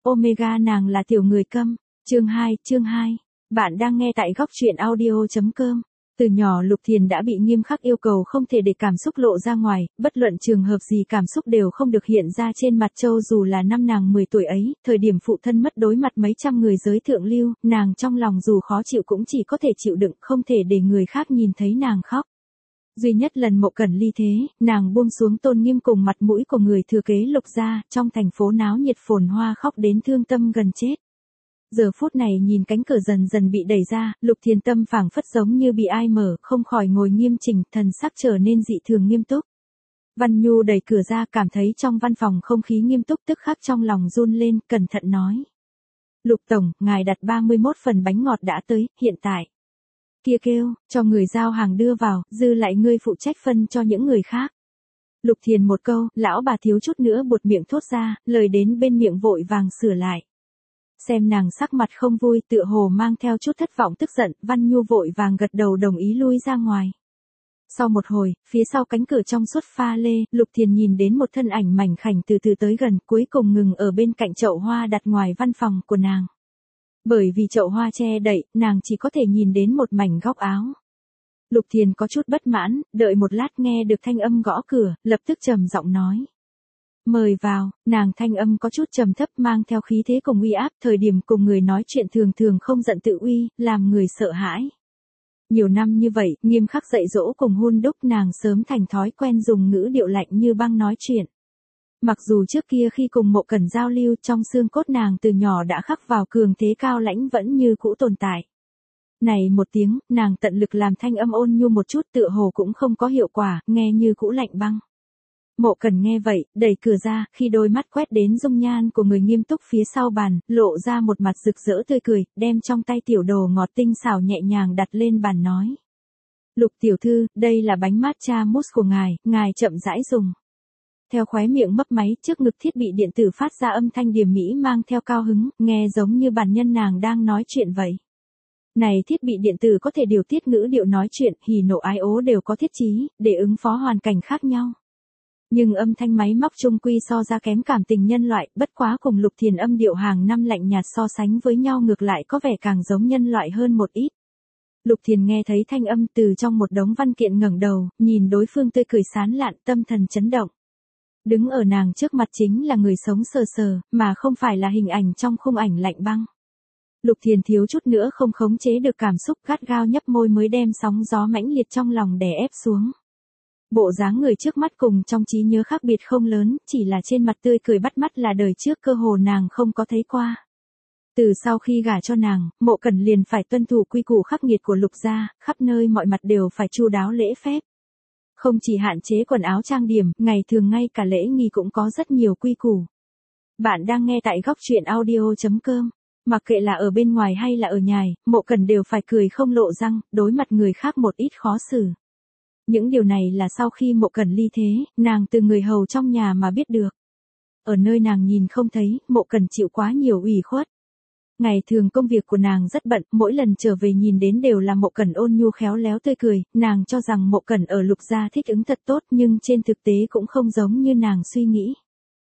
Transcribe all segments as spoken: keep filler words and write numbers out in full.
Omega nàng là tiểu người câm. Chương hai, chương hai. Bạn đang nghe tại góc truyện audio.com. Từ nhỏ Lục Thiền đã bị nghiêm khắc yêu cầu không thể để cảm xúc lộ ra ngoài, bất luận trường hợp gì cảm xúc đều không được hiện ra trên mặt Châu. Dù là năm nàng mười tuổi ấy, thời điểm phụ thân mất đối mặt mấy trăm người giới thượng lưu, nàng trong lòng dù khó chịu cũng chỉ có thể chịu đựng, không thể để người khác nhìn thấy nàng khóc. Duy nhất lần Mộ Cẩn ly thế, nàng buông xuống tôn nghiêm cùng mặt mũi của người thừa kế Lục gia, trong thành phố náo nhiệt phồn hoa khóc đến thương tâm gần chết. Giờ phút này nhìn cánh cửa dần dần bị đẩy ra, Lục Thiền tâm phảng phất giống như bị ai mở, không khỏi ngồi nghiêm chỉnh, thần sắc trở nên dị thường nghiêm túc. Văn Nhu đẩy cửa ra, cảm thấy trong văn phòng không khí nghiêm túc, tức khắc trong lòng run lên, cẩn thận nói: "Lục tổng, ngài đặt ba mươi mốt phần bánh ngọt đã tới, hiện tại." Kia kêu, cho người giao hàng đưa vào, dư lại ngươi phụ trách phân cho những người khác. Lục Thiền một câu, lão bà thiếu chút nữa buột miệng thốt ra, lời đến bên miệng vội vàng sửa lại. Xem nàng sắc mặt không vui, tựa hồ mang theo chút thất vọng tức giận, Văn Nhu vội vàng gật đầu đồng ý lui ra ngoài. Sau một hồi, phía sau cánh cửa trong suốt pha lê, Lục Thiền nhìn đến một thân ảnh mảnh khảnh từ từ tới gần, cuối cùng ngừng ở bên cạnh chậu hoa đặt ngoài văn phòng của nàng. Bởi vì chậu hoa che đậy, nàng chỉ có thể nhìn đến một mảnh góc áo. Lục Thiền có chút bất mãn, đợi một lát nghe được thanh âm gõ cửa, lập tức trầm giọng nói: "Mời vào." Nàng thanh âm có chút trầm thấp, mang theo khí thế cùng uy áp, thời điểm cùng người nói chuyện thường thường không giận tự uy, làm người sợ hãi. Nhiều năm như vậy, nghiêm khắc dạy dỗ cùng hun đúc, nàng sớm thành thói quen dùng ngữ điệu lạnh như băng nói chuyện. Mặc dù trước kia khi cùng Mộ Cẩn giao lưu, trong xương cốt nàng từ nhỏ đã khắc vào cường thế cao lãnh vẫn như cũ tồn tại. Này một tiếng, nàng tận lực làm thanh âm ôn nhu một chút, tựa hồ cũng không có hiệu quả, nghe như cũ lạnh băng. Mộ Cẩn nghe vậy, đẩy cửa ra, khi đôi mắt quét đến dung nhan của người nghiêm túc phía sau bàn, lộ ra một mặt rực rỡ tươi cười, đem trong tay tiểu đồ ngọt tinh xảo nhẹ nhàng đặt lên bàn nói: "Lục tiểu thư, đây là bánh matcha mousse của ngài, ngài chậm rãi dùng." Theo khóe miệng mấp máy, trước ngực thiết bị điện tử phát ra âm thanh điềm mỹ mang theo cao hứng, nghe giống như bản nhân nàng đang nói chuyện vậy. Này thiết bị điện tử có thể điều tiết ngữ điệu nói chuyện, hỉ nộ ái ố đều có thiết trí, để ứng phó hoàn cảnh khác nhau. Nhưng âm thanh máy móc chung quy so ra kém cảm tình nhân loại, bất quá cùng Lục Thiền âm điệu hàng năm lạnh nhạt so sánh với nhau ngược lại có vẻ càng giống nhân loại hơn một ít. Lục Thiền nghe thấy thanh âm từ trong một đống văn kiện ngẩng đầu, nhìn đối phương tươi cười sán lạn, tâm thần chấn động. Đứng ở nàng trước mặt chính là người sống sờ sờ, mà không phải là hình ảnh trong khung ảnh lạnh băng. Lục Thiền thiếu chút nữa không khống chế được cảm xúc, gắt gao nhấp môi mới đem sóng gió mãnh liệt trong lòng đè ép xuống. Bộ dáng người trước mắt cùng trong trí nhớ khác biệt không lớn, chỉ là trên mặt tươi cười bắt mắt là đời trước cơ hồ nàng không có thấy qua. Từ sau khi gả cho nàng, Mộ Cẩn liền phải tuân thủ quy củ khắc nghiệt của Lục gia, khắp nơi mọi mặt đều phải chu đáo lễ phép. Không chỉ hạn chế quần áo trang điểm, ngày thường ngay cả lễ nghi cũng có rất nhiều quy củ. Bạn đang nghe tại góc truyện audio.com. Mặc kệ là ở bên ngoài hay là ở nhà, Mộ Cẩn đều phải cười không lộ răng, đối mặt người khác một ít khó xử. Những điều này là sau khi Mộ Cẩn ly thế, nàng từ người hầu trong nhà mà biết được. Ở nơi nàng nhìn không thấy, Mộ Cẩn chịu quá nhiều ủy khuất. Ngày thường công việc của nàng rất bận, mỗi lần trở về nhìn đến đều là Mộ Cẩn ôn nhu khéo léo tươi cười, nàng cho rằng Mộ Cẩn ở Lục gia thích ứng thật tốt, nhưng trên thực tế cũng không giống như nàng suy nghĩ.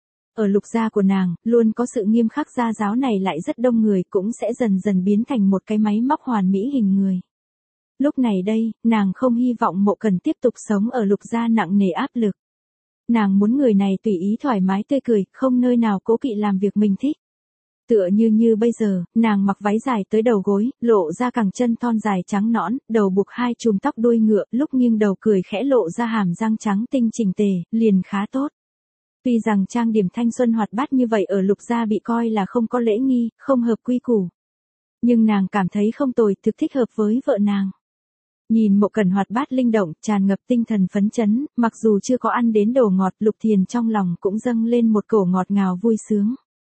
Ở Lục gia của nàng, luôn có sự nghiêm khắc, gia giáo này lại rất đông người, cũng sẽ dần dần biến thành một cái máy móc hoàn mỹ hình người. Lúc này đây, nàng không hy vọng Mộ Cẩn tiếp tục sống ở Lục gia nặng nề áp lực. Nàng muốn người này tùy ý thoải mái tươi cười, không nơi nào cố kỵ làm việc mình thích. Tựa như như bây giờ, nàng mặc váy dài tới đầu gối, lộ ra cẳng chân thon dài trắng nõn, đầu buộc hai chùm tóc đuôi ngựa, lúc nghiêng đầu cười khẽ lộ ra hàm răng trắng tinh chỉnh tề, liền khá tốt. Tuy rằng trang điểm thanh xuân hoạt bát như vậy ở Lục gia bị coi là không có lễ nghi, không hợp quy củ. Nhưng nàng cảm thấy không tồi, thực thích hợp với vợ nàng. Nhìn Mộ Cẩn hoạt bát linh động, tràn ngập tinh thần phấn chấn, mặc dù chưa có ăn đến đồ ngọt, Lục Thiền trong lòng cũng dâng lên một cổ ngọt ngào vui sướng.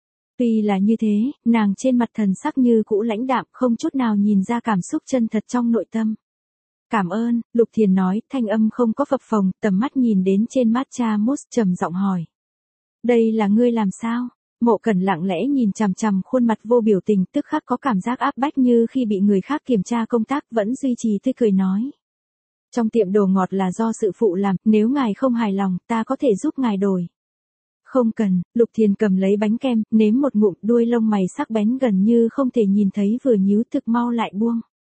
Tuy là như thế, nàng trên mặt thần sắc như cũ lãnh đạm, không chút nào nhìn ra cảm xúc chân thật trong nội tâm. "Cảm ơn." Lục Thiền nói, thanh âm không có phập phồng, tầm mắt nhìn đến trên matcha mousse trầm giọng hỏi: "Đây là ngươi làm sao?" Mộ Cẩn lặng lẽ nhìn chằm chằm khuôn mặt vô biểu tình, tức khắc có cảm giác áp bách như khi bị người khác kiểm tra công tác, vẫn duy trì tươi cười nói: "Trong tiệm đồ ngọt là do sự phụ làm, nếu ngài không hài lòng, ta có thể giúp ngài đổi." Không cần, Lục Thiền cầm lấy bánh kem, nếm một ngụm, đuôi lông mày sắc bén gần như không thể nhìn thấy vừa nhíu thực mau lại buông.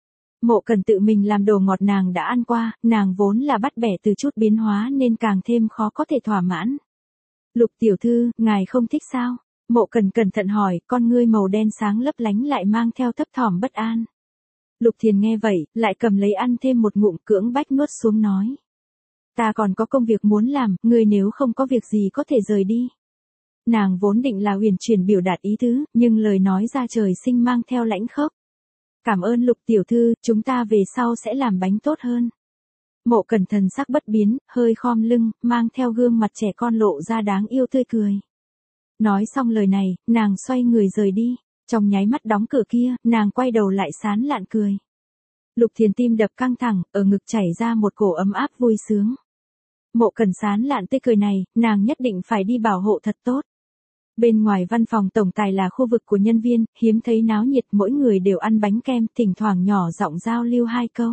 Mộ Cần tự mình làm đồ ngọt nàng đã ăn qua, nàng vốn là bắt bẻ từ chút biến hóa nên càng thêm khó có thể thỏa mãn. Lục tiểu thư, ngài không thích sao? Mộ Cần cẩn thận hỏi, con ngươi màu đen sáng lấp lánh lại mang theo thấp thỏm bất an. Lục Thiền nghe vậy, lại cầm lấy ăn thêm một ngụm, cưỡng bách nuốt xuống nói. Ta còn có công việc muốn làm, ngươi nếu không có việc gì có thể rời đi. Nàng vốn định là huyền chuyển biểu đạt ý tứ, nhưng lời nói ra trời sinh mang theo lãnh khốc. Cảm ơn Lục tiểu thư, chúng ta về sau sẽ làm bánh tốt hơn. Mộ Cần thần sắc bất biến, hơi khom lưng, mang theo gương mặt trẻ con lộ ra đáng yêu tươi cười. Nói xong lời này, nàng xoay người rời đi. Trong nháy mắt đóng cửa kia, nàng quay đầu lại sán lạn cười. Lục Thiền tim đập căng thẳng, ở ngực chảy ra một cổ ấm áp vui sướng. Mộ Cần sán lạn tươi cười này, nàng nhất định phải đi bảo hộ thật tốt. Bên ngoài văn phòng tổng tài là khu vực của nhân viên, hiếm thấy náo nhiệt, mỗi người đều ăn bánh kem, thỉnh thoảng nhỏ giọng giao lưu hai câu.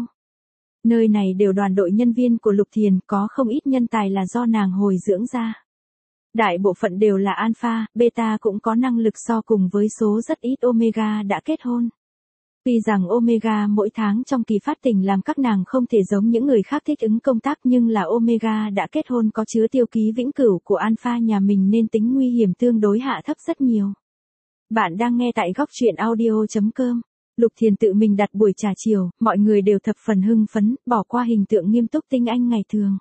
Nơi này đều đoàn đội nhân viên của Lục Thiền, có không ít nhân tài là do nàng hồi dưỡng ra. Đại bộ phận đều là alpha, beta cũng có năng lực so cùng với số rất ít omega đã kết hôn. Tuy rằng omega mỗi tháng trong kỳ phát tình làm các nàng không thể giống những người khác thích ứng công tác, nhưng là omega đã kết hôn có chứa tiêu ký vĩnh cửu của alpha nhà mình nên tính nguy hiểm tương đối hạ thấp rất nhiều. Bạn đang nghe tại góc truyện audio chấm com. Lục Thiền tự mình đặt buổi trà chiều, mọi người đều thập phần hưng phấn, bỏ qua hình tượng nghiêm túc tinh anh ngày thường.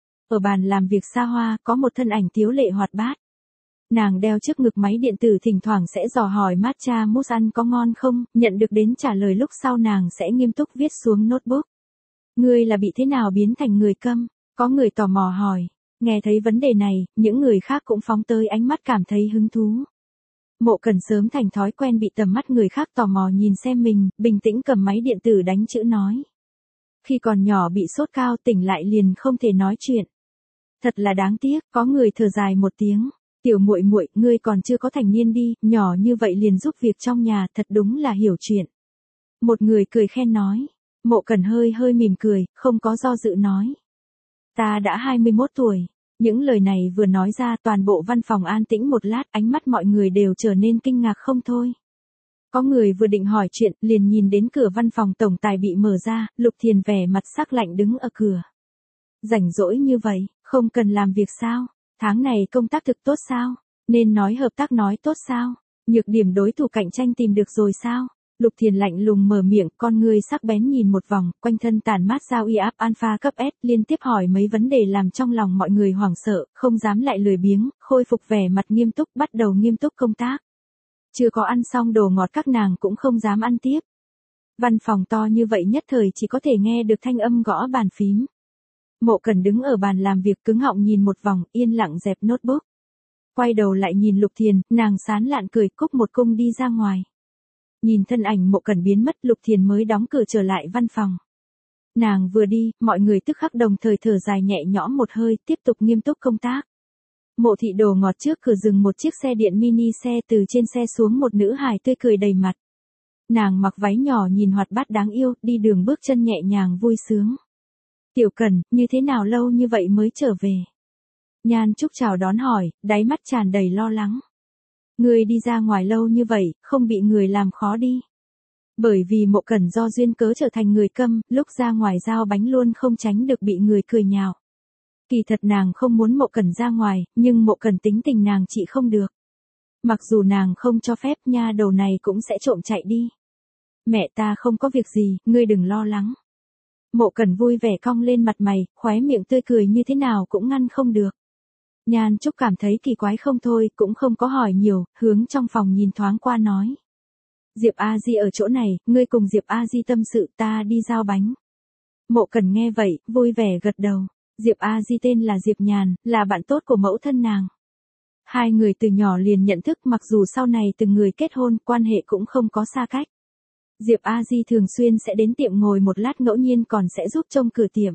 Ở bàn làm việc xa hoa, có một thân ảnh tiếu lệ hoạt bát. Nàng đeo trước ngực máy điện tử, thỉnh thoảng sẽ dò hỏi matcha mousse ăn có ngon không, nhận được đến trả lời lúc sau nàng sẽ nghiêm túc viết xuống notebook. Ngươi là bị thế nào biến thành người câm? Có người tò mò hỏi. Nghe thấy vấn đề này, những người khác cũng phóng tới ánh mắt cảm thấy hứng thú. Mộ Cần sớm thành thói quen bị tầm mắt người khác tò mò nhìn xem mình, bình tĩnh cầm máy điện tử đánh chữ nói. Khi còn nhỏ bị sốt cao, tỉnh lại liền không thể nói chuyện. Thật là đáng tiếc, có người thở dài một tiếng. Tiểu muội muội, ngươi còn chưa có thành niên đi, nhỏ như vậy liền giúp việc trong nhà, thật đúng là hiểu chuyện. Một người cười khen nói. Mộ Cần hơi hơi mỉm cười, không có do dự nói. Ta đã hai mươi mốt tuổi. Những lời này vừa nói ra, toàn bộ văn phòng an tĩnh một lát, ánh mắt mọi người đều trở nên kinh ngạc không thôi. Có người vừa định hỏi chuyện, liền nhìn đến cửa văn phòng tổng tài bị mở ra, Lục Thiền vẻ mặt sắc lạnh đứng ở cửa. Rảnh rỗi như vậy, không cần làm việc sao? Tháng này công tác thực tốt sao? Nên nói hợp tác nói tốt sao? Nhược điểm đối thủ cạnh tranh tìm được rồi sao? Lục Thiền lạnh lùng mở miệng, con ngươi sắc bén nhìn một vòng, quanh thân tản mát ra uy áp alpha cấp S, liên tiếp hỏi mấy vấn đề làm trong lòng mọi người hoảng sợ, không dám lại lười biếng, khôi phục vẻ mặt nghiêm túc, bắt đầu nghiêm túc công tác. Chưa có ăn xong đồ ngọt các nàng cũng không dám ăn tiếp. Văn phòng to như vậy nhất thời chỉ có thể nghe được thanh âm gõ bàn phím. Mộ Cần đứng ở bàn làm việc cứng họng nhìn một vòng, yên lặng dẹp notebook. Quay đầu lại nhìn Lục Thiền, nàng sán lạn cười, cúc một cung đi ra ngoài. Nhìn thân ảnh Mộ Cần biến mất, Lục Thiền mới đóng cửa trở lại văn phòng. Nàng vừa đi, mọi người tức khắc đồng thời thở dài nhẹ nhõm một hơi, tiếp tục nghiêm túc công tác. Mộ thị đồ ngọt trước cửa dừng một chiếc xe điện mini, xe từ trên xe xuống một nữ hài tươi cười đầy mặt. Nàng mặc váy nhỏ nhìn hoạt bát đáng yêu, đi đường bước chân nhẹ nhàng vui sướng. Tiểu Cần, như thế nào lâu như vậy mới trở về? Nhan Trúc chào đón hỏi, đáy mắt tràn đầy lo lắng. Người đi ra ngoài lâu như vậy, không bị người làm khó đi. Bởi vì Mộ Cần do duyên cớ trở thành người câm, lúc ra ngoài giao bánh luôn không tránh được bị người cười nhạo. Kỳ thật nàng không muốn Mộ Cần ra ngoài, nhưng Mộ Cần tính tình nàng chị không được. Mặc dù nàng không cho phép, nha đầu này cũng sẽ trộm chạy đi. Mẹ ta không có việc gì, ngươi đừng lo lắng. Mộ Cần vui vẻ cong lên mặt mày, khóe miệng tươi cười như thế nào cũng ngăn không được. Nhan Trúc cảm thấy kỳ quái không thôi, cũng không có hỏi nhiều, hướng trong phòng nhìn thoáng qua nói. Diệp A Di ở chỗ này, ngươi cùng Diệp A Di tâm sự, ta đi giao bánh. Mộ Cần nghe vậy, vui vẻ gật đầu. Diệp A Di tên là Diệp Nhàn, là bạn tốt của mẫu thân nàng. Hai người từ nhỏ liền nhận thức, mặc dù sau này từng người kết hôn, quan hệ cũng không có xa cách. Diệp A Di thường xuyên sẽ đến tiệm ngồi một lát, ngẫu nhiên còn sẽ giúp trông cửa tiệm.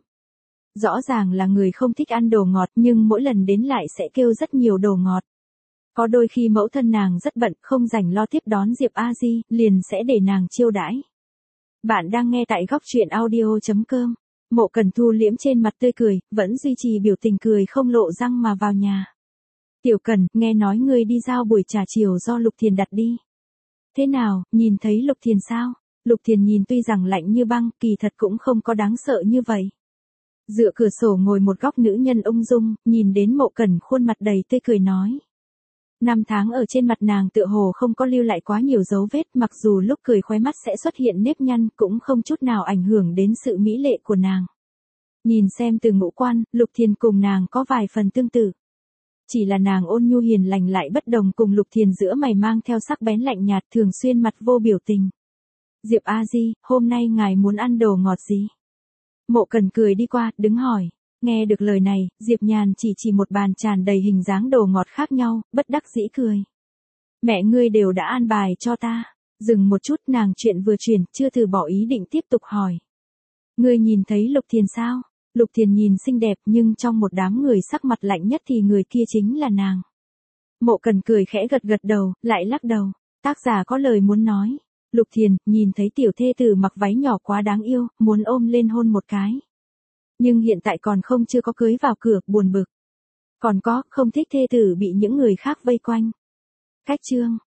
Rõ ràng là người không thích ăn đồ ngọt, nhưng mỗi lần đến lại sẽ kêu rất nhiều đồ ngọt. Có đôi khi mẫu thân nàng rất bận, không rảnh lo tiếp đón Diệp A Di, liền sẽ để nàng chiêu đãi. Bạn đang nghe tại góc truyện audio chấm com. Mộ Cần thu liễm trên mặt tươi cười, vẫn duy trì biểu tình cười không lộ răng mà vào nhà. Tiểu Cần, nghe nói ngươi đi giao buổi trà chiều do Lục Thiền đặt đi. Thế nào, nhìn thấy Lục Thiền sao? Lục Thiền nhìn tuy rằng lạnh như băng, kỳ thật cũng không có đáng sợ như vậy. Dựa cửa sổ ngồi một góc nữ nhân ung dung, nhìn đến Mộ Cẩn khuôn mặt đầy tươi cười nói. Năm tháng ở trên mặt nàng tựa hồ không có lưu lại quá nhiều dấu vết, mặc dù lúc cười khóe mắt sẽ xuất hiện nếp nhăn, cũng không chút nào ảnh hưởng đến sự mỹ lệ của nàng. Nhìn xem từ ngũ quan, Lục Thiền cùng nàng có vài phần tương tự. Chỉ là nàng ôn nhu hiền lành lại bất đồng, cùng Lục Thiền giữa mày mang theo sắc bén lạnh nhạt, thường xuyên mặt vô biểu tình. Diệp A Di, hôm nay ngài muốn ăn đồ ngọt gì? Mộ Cần cười đi qua, đứng hỏi. Nghe được lời này, Diệp Nhàn chỉ chỉ một bàn tràn đầy hình dáng đồ ngọt khác nhau, bất đắc dĩ cười. Mẹ ngươi đều đã an bài cho ta. Dừng một chút, nàng chuyện vừa chuyển, chưa từ bỏ ý định tiếp tục hỏi. Ngươi nhìn thấy Lục Thiền sao? Lục Thiền nhìn xinh đẹp, nhưng trong một đám người sắc mặt lạnh nhất thì người kia chính là nàng. Mộ Cần cười khẽ gật gật đầu, lại lắc đầu. Tác giả có lời muốn nói. Lục Thiền, nhìn thấy tiểu thê tử mặc váy nhỏ quá đáng yêu, muốn ôm lên hôn một cái. Nhưng hiện tại còn không chưa có cưới vào cửa, buồn bực. Còn có, không thích thê tử bị những người khác vây quanh. Cách chương.